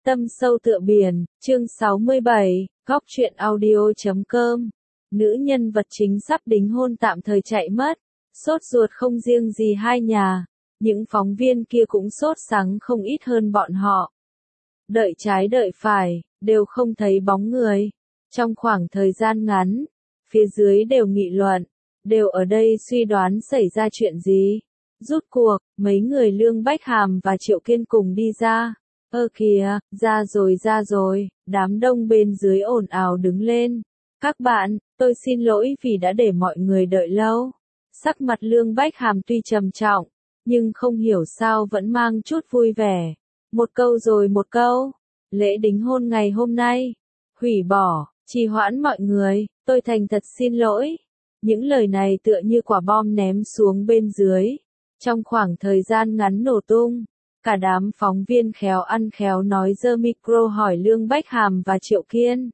Tâm sâu tựa biển, chương 67, góc truyện audio.com. Nữ nhân vật chính sắp đính hôn tạm thời chạy mất, sốt ruột không riêng gì hai nhà, những phóng viên kia cũng sốt sắng không ít hơn bọn họ. Đợi trái đợi phải, đều không thấy bóng người. Trong khoảng thời gian ngắn, phía dưới đều nghị luận, đều ở đây suy đoán xảy ra chuyện gì. Rút cuộc, mấy người Lương Bách Hàm và Triệu Kiên cùng đi ra. Kìa, ra rồi, đám đông bên dưới ồn ào đứng lên. Các bạn, tôi xin lỗi vì đã để mọi người đợi lâu. Sắc mặt Lương Bách Hàm tuy trầm trọng, nhưng không hiểu sao vẫn mang chút vui vẻ. Một câu rồi một câu, lễ đính hôn ngày hôm nay, hủy bỏ, trì hoãn mọi người, tôi thành thật xin lỗi. Những lời này tựa như quả bom ném xuống bên dưới. Trong khoảng thời gian ngắn nổ tung. Cả đám phóng viên khéo ăn khéo nói giơ micro hỏi Lương Bách Hàm và Triệu Kiên.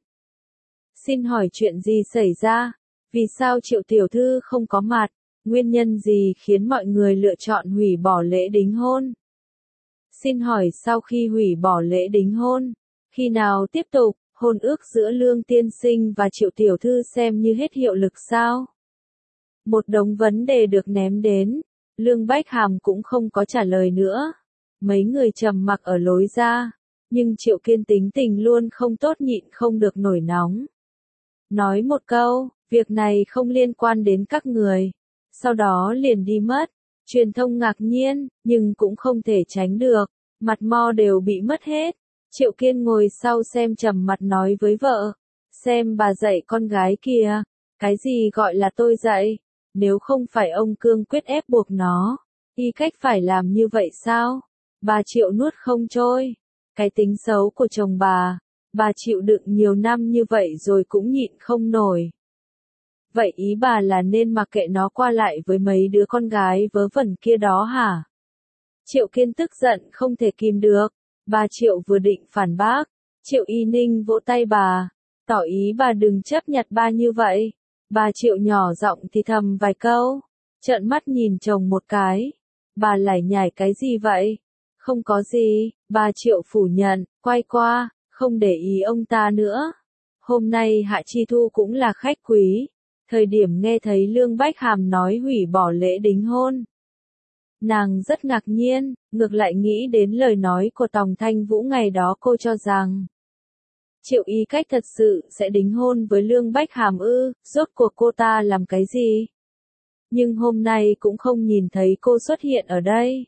Xin hỏi chuyện gì xảy ra? Vì sao Triệu tiểu thư không có mặt? Nguyên nhân gì khiến mọi người lựa chọn hủy bỏ lễ đính hôn? Xin hỏi sau khi hủy bỏ lễ đính hôn, khi nào tiếp tục, hôn ước giữa Lương tiên sinh và Triệu tiểu thư xem như hết hiệu lực sao? Một đống vấn đề được ném đến, Lương Bách Hàm cũng không có trả lời nữa. Mấy người trầm mặc ở lối ra, nhưng Triệu Kiên tính tình luôn không tốt nhịn không được nổi nóng. Nói một câu, việc này không liên quan đến các người. Sau đó liền đi mất. Truyền thông ngạc nhiên, nhưng cũng không thể tránh được. Mặt mo đều bị mất hết. Triệu Kiên ngồi sau xem trầm mặt nói với vợ. Xem bà dạy con gái kìa. Cái gì gọi là tôi dạy? Nếu không phải ông cương quyết ép buộc nó, y cách phải làm như vậy sao? Bà Triệu nuốt không trôi. Cái tính xấu của chồng bà chịu đựng nhiều năm như vậy rồi cũng nhịn không nổi. Vậy ý bà là nên mặc kệ nó qua lại với mấy đứa con gái vớ vẩn kia đó hả? Triệu Kiên tức giận không thể kìm được. Bà Triệu vừa định phản bác, Triệu Y Ninh vỗ tay bà, tỏ ý bà đừng chấp nhặt ba như vậy. Bà Triệu nhỏ giọng thì thầm vài câu, trợn mắt nhìn chồng một cái. Bà lải nhải cái gì vậy? Không có gì, bà Triệu phủ nhận, quay qua, không để ý ông ta nữa. Hôm nay Hạ Chi Thu cũng là khách quý. Thời điểm nghe thấy Lương Bách Hàm nói hủy bỏ lễ đính hôn, nàng rất ngạc nhiên, ngược lại nghĩ đến lời nói của Tòng Thanh Vũ ngày đó cô cho rằng Triệu Y Cách thật sự sẽ đính hôn với Lương Bách Hàm ư, rốt cuộc cô ta làm cái gì? Nhưng hôm nay cũng không nhìn thấy cô xuất hiện ở đây.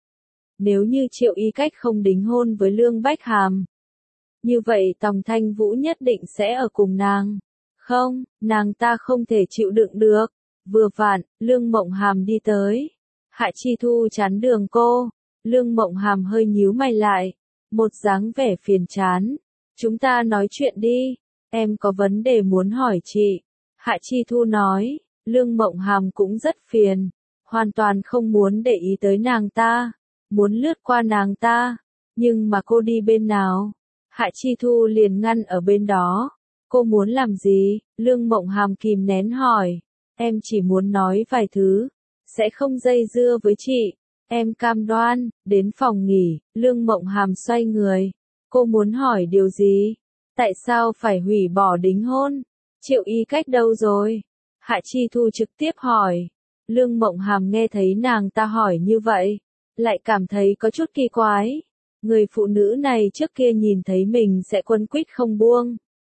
Nếu như Triệu Y Cách không đính hôn với Lương Bách Hàm, như vậy Tòng Thanh Vũ nhất định sẽ ở cùng nàng. Không, nàng ta không thể chịu đựng được. Vừa vặn, Lương Mộng Hàm đi tới. Hạ Chi Thu chắn đường cô. Lương Mộng Hàm hơi nhíu mày lại. Một dáng vẻ phiền chán. Chúng ta nói chuyện đi. Em có vấn đề muốn hỏi chị. Hạ Chi Thu nói. Lương Mộng Hàm cũng rất phiền. Hoàn toàn không muốn để ý tới nàng ta. Muốn lướt qua nàng ta. Nhưng mà cô đi bên nào? Hạ Chi Thu liền ngăn ở bên đó. Cô muốn làm gì? Lương Mộng Hàm kìm nén hỏi. Em chỉ muốn nói vài thứ. Sẽ không dây dưa với chị. Em cam đoan. Đến phòng nghỉ, Lương Mộng Hàm xoay người. Cô muốn hỏi điều gì? Tại sao phải hủy bỏ đính hôn? Triệu Y Cách đâu rồi? Hạ Chi Thu trực tiếp hỏi. Lương Mộng Hàm nghe thấy nàng ta hỏi như vậy, lại cảm thấy có chút kỳ quái. Người phụ nữ này trước kia nhìn thấy mình sẽ quấn quýt không buông.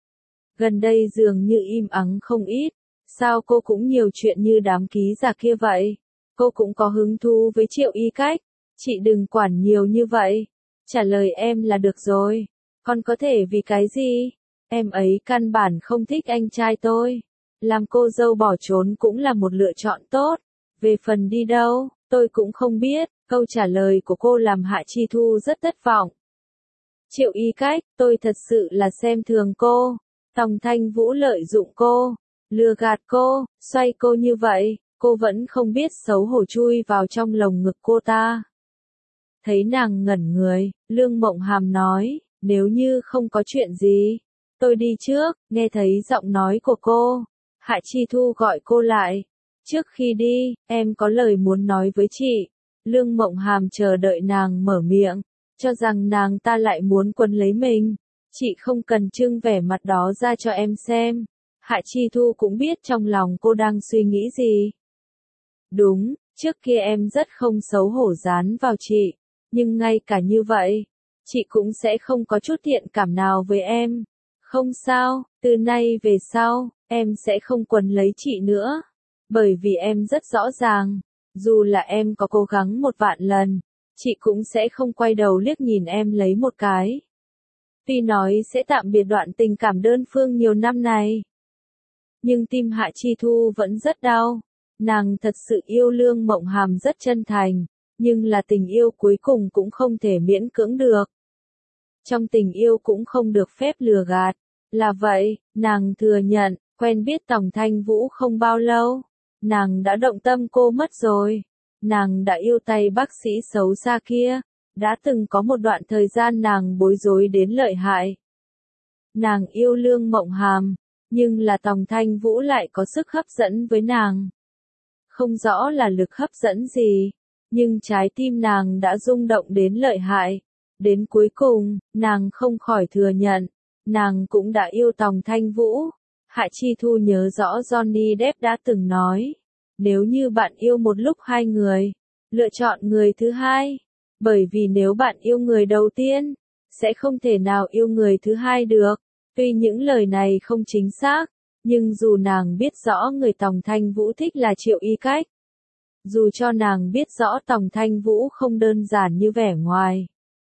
Gần đây dường như im ắng không ít. Sao cô cũng nhiều chuyện như đám ký giả kia vậy? Cô cũng có hứng thú với Triệu Y Cách. Chị đừng quản nhiều như vậy. Trả lời em là được rồi. Còn có thể vì cái gì? Em ấy căn bản không thích anh trai tôi. Làm cô dâu bỏ trốn cũng là một lựa chọn tốt. Về phần đi đâu, tôi cũng không biết. Câu trả lời của cô làm Hạ Chi Thu rất thất vọng. Triệu Y Cách, tôi thật sự là xem thường cô. Tòng Thanh Vũ lợi dụng cô, lừa gạt cô, xoay cô như vậy, cô vẫn không biết xấu hổ chui vào trong lồng ngực cô ta. Thấy nàng ngẩn người, Lương Mộng Hàm nói, nếu như không có chuyện gì, tôi đi trước. Nghe thấy giọng nói của cô, Hạ Chi Thu gọi cô lại. Trước khi đi, em có lời muốn nói với chị. Lương Mộng Hàm chờ đợi nàng mở miệng. cho rằng nàng ta lại muốn quấn lấy mình. Chị không cần trưng vẻ mặt đó ra cho em xem. Hạ Chi Thu cũng biết trong lòng cô đang suy nghĩ gì. Đúng, trước kia em rất không xấu hổ dán vào chị, nhưng ngay cả như vậy, chị cũng sẽ không có chút thiện cảm nào với em. Không sao, từ nay về sau, em sẽ không quấn lấy chị nữa. Bởi vì em rất rõ ràng, dù là em có cố gắng 1.000.000 lần, chị cũng sẽ không quay đầu liếc nhìn em lấy một cái. Tuy nói sẽ tạm biệt đoạn tình cảm đơn phương nhiều năm này, nhưng tim Hạ Chi Thu vẫn rất đau. Nàng thật sự yêu Lương Mộng Hàm rất chân thành, nhưng là tình yêu cuối cùng cũng không thể miễn cưỡng được. Trong tình yêu cũng không được phép lừa gạt. Là vậy, nàng thừa nhận, quen biết Tòng Thanh Vũ không bao lâu, nàng đã động tâm cô mất rồi. Nàng đã yêu tay bác sĩ xấu xa kia, đã từng có một đoạn thời gian nàng bối rối đến lợi hại. Nàng yêu Lương Mộng Hàm, nhưng là Tòng Thanh Vũ lại có sức hấp dẫn với nàng. Không rõ là lực hấp dẫn gì, nhưng trái tim nàng đã rung động đến lợi hại. Đến cuối cùng, nàng không khỏi thừa nhận, nàng cũng đã yêu Tòng Thanh Vũ. Hạ Chi Thu nhớ rõ Johnny Depp đã từng nói, nếu như bạn yêu một lúc hai người, lựa chọn người thứ hai, bởi vì nếu bạn yêu người đầu tiên, sẽ không thể nào yêu người thứ hai được. Tuy những lời này không chính xác, nhưng dù nàng biết rõ người Tòng Thanh Vũ thích là Triệu Y Cách, dù cho nàng biết rõ Tòng Thanh Vũ không đơn giản như vẻ ngoài,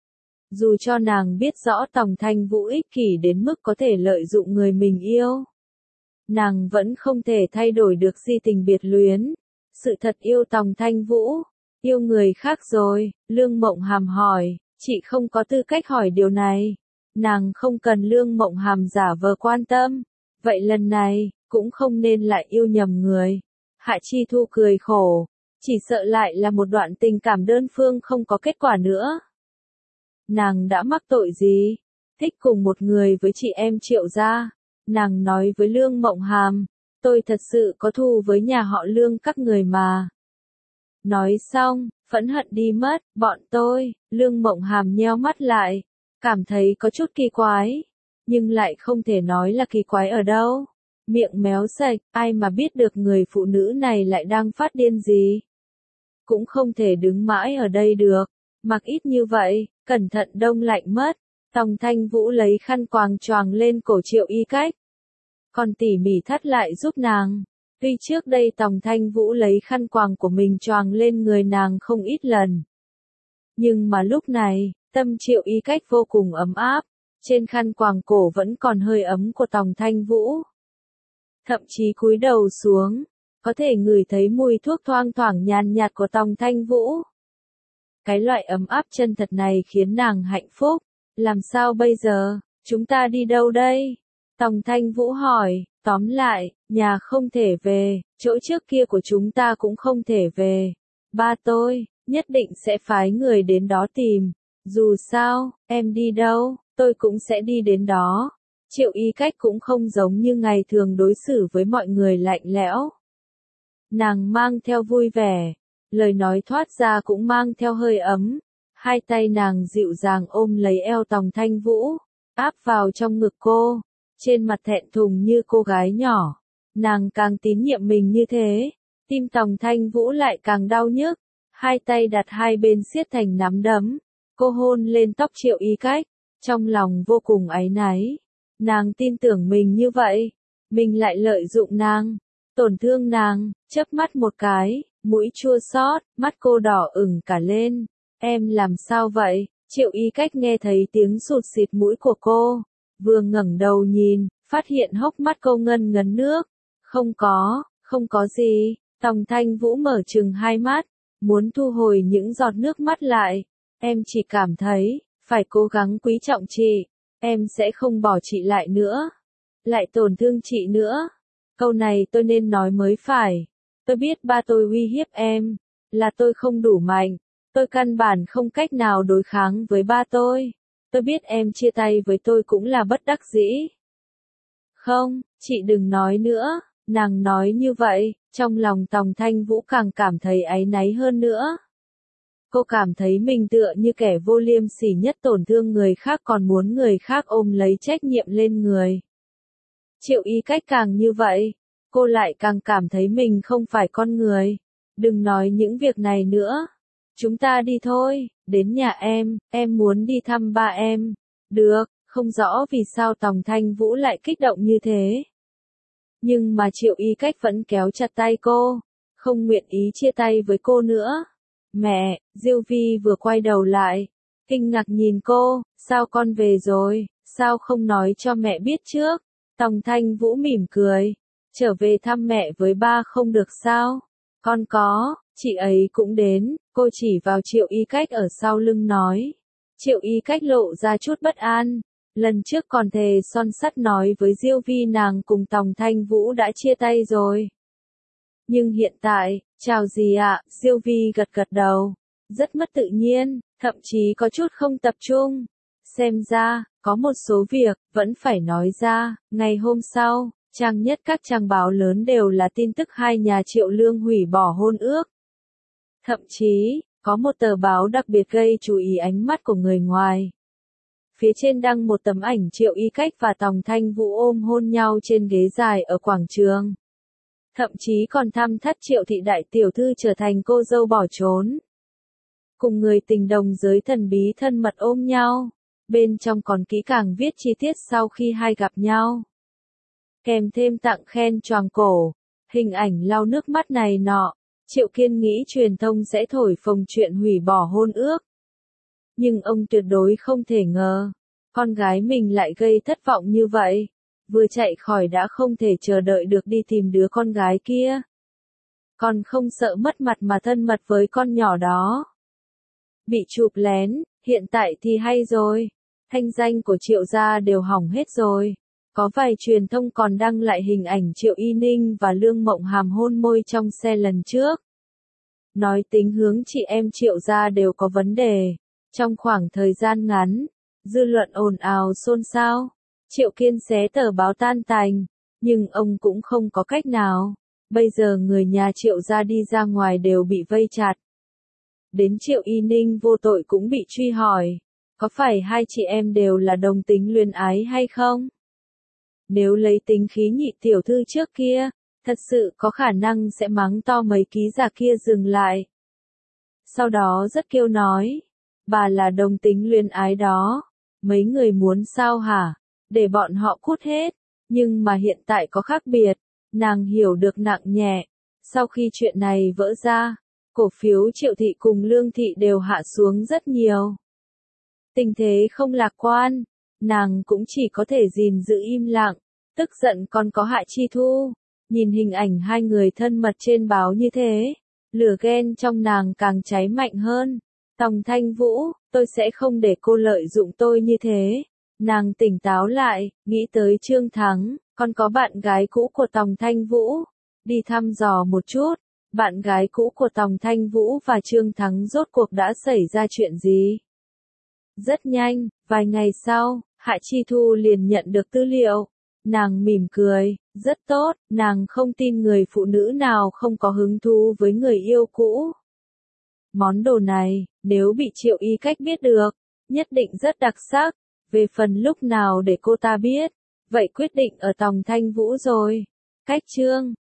dù cho nàng biết rõ Tòng Thanh Vũ ích kỷ đến mức có thể lợi dụng người mình yêu, nàng vẫn không thể thay đổi được di tình biệt luyến. Sự thật yêu Tòng Thanh Vũ, yêu người khác rồi. Lương Mộng Hàm hỏi, chị không có tư cách hỏi điều này. Nàng không cần Lương Mộng Hàm giả vờ quan tâm. Vậy lần này, cũng không nên lại yêu nhầm người. Hạ Chi Thu cười khổ, chỉ sợ lại là một đoạn tình cảm đơn phương không có kết quả nữa. Nàng đã mắc tội gì? Thích cùng một người với chị em Triệu gia. Nàng nói với Lương Mộng Hàm, tôi thật sự có thù với nhà họ Lương các người mà. Nói xong, phẫn hận đi mất, bọn tôi. Lương Mộng Hàm nheo mắt lại, cảm thấy có chút kỳ quái, nhưng lại không thể nói là kỳ quái ở đâu. Miệng méo sạch, ai mà biết được người phụ nữ này lại đang phát điên gì. Cũng không thể đứng mãi ở đây được, mặc ít như vậy, cẩn thận đông lạnh mất. Tòng Thanh Vũ lấy khăn quàng choàng lên cổ Triệu Y Cách, còn tỉ mỉ thắt lại giúp nàng. Tuy trước đây Tòng Thanh Vũ lấy khăn quàng của mình choàng lên người nàng không ít lần, nhưng mà lúc này, tâm Triệu Y Cách vô cùng ấm áp, trên khăn quàng cổ vẫn còn hơi ấm của Tòng Thanh Vũ. Thậm chí cúi đầu xuống, có thể ngửi thấy mùi thuốc thoang thoảng nhàn nhạt của Tòng Thanh Vũ. Cái loại ấm áp chân thật này khiến nàng hạnh phúc. Làm sao bây giờ, chúng ta đi đâu đây? Tòng Thanh Vũ hỏi, tóm lại, nhà không thể về, chỗ trước kia của chúng ta cũng không thể về. Ba tôi, nhất định sẽ phái người đến đó tìm. Dù sao, em đi đâu, tôi cũng sẽ đi đến đó. Triệu Y Cách cũng không giống như ngày thường đối xử với mọi người lạnh lẽo. Nàng mang theo vui vẻ, lời nói thoát ra cũng mang theo hơi ấm. Hai tay nàng dịu dàng ôm lấy eo Tòng Thanh Vũ, áp vào trong ngực cô, trên mặt thẹn thùng như cô gái nhỏ. Nàng càng tín nhiệm mình như thế, tim Tòng Thanh Vũ lại càng đau nhức. Hai tay đặt hai bên siết thành nắm đấm, cô hôn lên tóc Triệu Y Cách, trong lòng vô cùng áy náy. Nàng tin tưởng mình như vậy, mình lại lợi dụng nàng, tổn thương nàng. Chớp mắt một cái, mũi chua xót, mắt cô đỏ ửng cả lên. Em làm sao vậy? Triệu Y Cách nghe thấy tiếng sụt xịt mũi của cô, vừa ngẩng đầu nhìn, phát hiện hốc mắt cô ngân ngấn nước. Không có gì. Tòng Thanh Vũ mở trừng hai mắt, muốn thu hồi những giọt nước mắt lại. Em chỉ cảm thấy, phải cố gắng quý trọng chị. Em sẽ không bỏ chị lại nữa. Lại tổn thương chị nữa. Câu này tôi nên nói mới phải. Tôi biết ba tôi uy hiếp em, là tôi không đủ mạnh. Tôi căn bản không cách nào đối kháng với ba tôi. Tôi biết em chia tay với tôi cũng là bất đắc dĩ. Không, chị đừng nói nữa. Nàng nói như vậy, trong lòng Tòng Thanh Vũ càng cảm thấy áy náy hơn nữa. Cô cảm thấy mình tựa như kẻ vô liêm sỉ nhất, tổn thương người khác còn muốn người khác ôm lấy trách nhiệm lên người. Triệu Y Cách càng như vậy, cô lại càng cảm thấy mình không phải con người. Đừng nói những việc này nữa. Chúng ta đi thôi, đến nhà em muốn đi thăm ba em. Được, không rõ vì sao Tòng Thanh Vũ lại kích động như thế. Nhưng mà Triệu Y Cách vẫn kéo chặt tay cô, không nguyện ý chia tay với cô nữa. Mẹ, Diêu Vi vừa quay đầu lại, kinh ngạc nhìn cô, sao con về rồi, sao không nói cho mẹ biết trước? Tòng Thanh Vũ mỉm cười, trở về thăm mẹ với ba không được sao? Con có, chị ấy cũng đến, cô chỉ vào Triệu Y Cách ở sau lưng nói. Triệu Y Cách lộ ra chút bất an, lần trước còn thề son sắt nói với Diêu Vi nàng cùng Tòng Thanh Vũ đã chia tay rồi. Nhưng hiện tại, chào gì ạ, Diêu Vi gật gật đầu, rất mất tự nhiên, thậm chí có chút không tập trung. Xem ra, có một số việc, vẫn phải nói ra. Ngày hôm sau, trang nhất các trang báo lớn đều là tin tức hai nhà Triệu Lương hủy bỏ hôn ước. Thậm chí, có một tờ báo đặc biệt gây chú ý ánh mắt của người ngoài. Phía trên đăng một tấm ảnh Triệu Y Cách và Tòng Thanh Vũ ôm hôn nhau trên ghế dài ở quảng trường. Thậm chí còn thăm thắt Triệu thị đại tiểu thư trở thành cô dâu bỏ trốn. Cùng người tình đồng giới thần bí thân mật ôm nhau. Bên trong còn kỹ càng viết chi tiết sau khi hai gặp nhau. Kèm thêm tặng khen choàng cổ, hình ảnh lau nước mắt này nọ. Triệu Kiên nghĩ truyền thông sẽ thổi phồng chuyện hủy bỏ hôn ước. Nhưng ông tuyệt đối không thể ngờ, con gái mình lại gây thất vọng như vậy. Vừa chạy khỏi đã không thể chờ đợi được đi tìm đứa con gái kia. Còn không sợ mất mặt mà thân mật với con nhỏ đó. Bị chụp lén, hiện tại thì hay rồi. Thanh danh của Triệu gia đều hỏng hết rồi. Có vài truyền thông còn đăng lại hình ảnh Triệu Y Ninh và Lương Mộng Hàm hôn môi trong xe lần trước. Nói tính hướng chị em Triệu gia đều có vấn đề. Trong khoảng thời gian ngắn, dư luận ồn ào xôn xao. Triệu Kiên xé tờ báo tan tành, nhưng ông cũng không có cách nào. Bây giờ người nhà Triệu gia đi ra ngoài đều bị vây chặt. Đến Triệu Y Ninh vô tội cũng bị truy hỏi, có phải hai chị em đều là đồng tính luyến ái hay không? Nếu lấy tính khí nhị tiểu thư trước kia, thật sự có khả năng sẽ mắng to mấy ký giả kia dừng lại. Sau đó rất kêu nói, bà là đồng tính luyến ái đó, mấy người muốn sao hả? Để bọn họ cút hết. Nhưng mà hiện tại có khác biệt, nàng hiểu được nặng nhẹ. Sau khi chuyện này vỡ ra, cổ phiếu Triệu thị cùng Lương thị đều hạ xuống rất nhiều. Tình thế không lạc quan, nàng cũng chỉ có thể gìn giữ im lặng, tức giận còn có Hạ Chi Thu. Nhìn hình ảnh hai người thân mật trên báo như thế, lửa ghen trong nàng càng cháy mạnh hơn. Tòng Thanh Vũ, tôi sẽ không để cô lợi dụng tôi như thế. Nàng tỉnh táo lại, nghĩ tới Trương Thắng, còn có bạn gái cũ của Tòng Thanh Vũ. Đi thăm dò một chút, bạn gái cũ của Tòng Thanh Vũ và Trương Thắng rốt cuộc đã xảy ra chuyện gì? Rất nhanh, vài ngày sau, Hạ Chi Thu liền nhận được tư liệu. Nàng mỉm cười, rất tốt, nàng không tin người phụ nữ nào không có hứng thú với người yêu cũ. Món đồ này, nếu bị Triệu Y Cách biết được, nhất định rất đặc sắc. Về phần lúc nào để cô ta biết, vậy quyết định ở Tòng Thanh Vũ rồi. Cách chương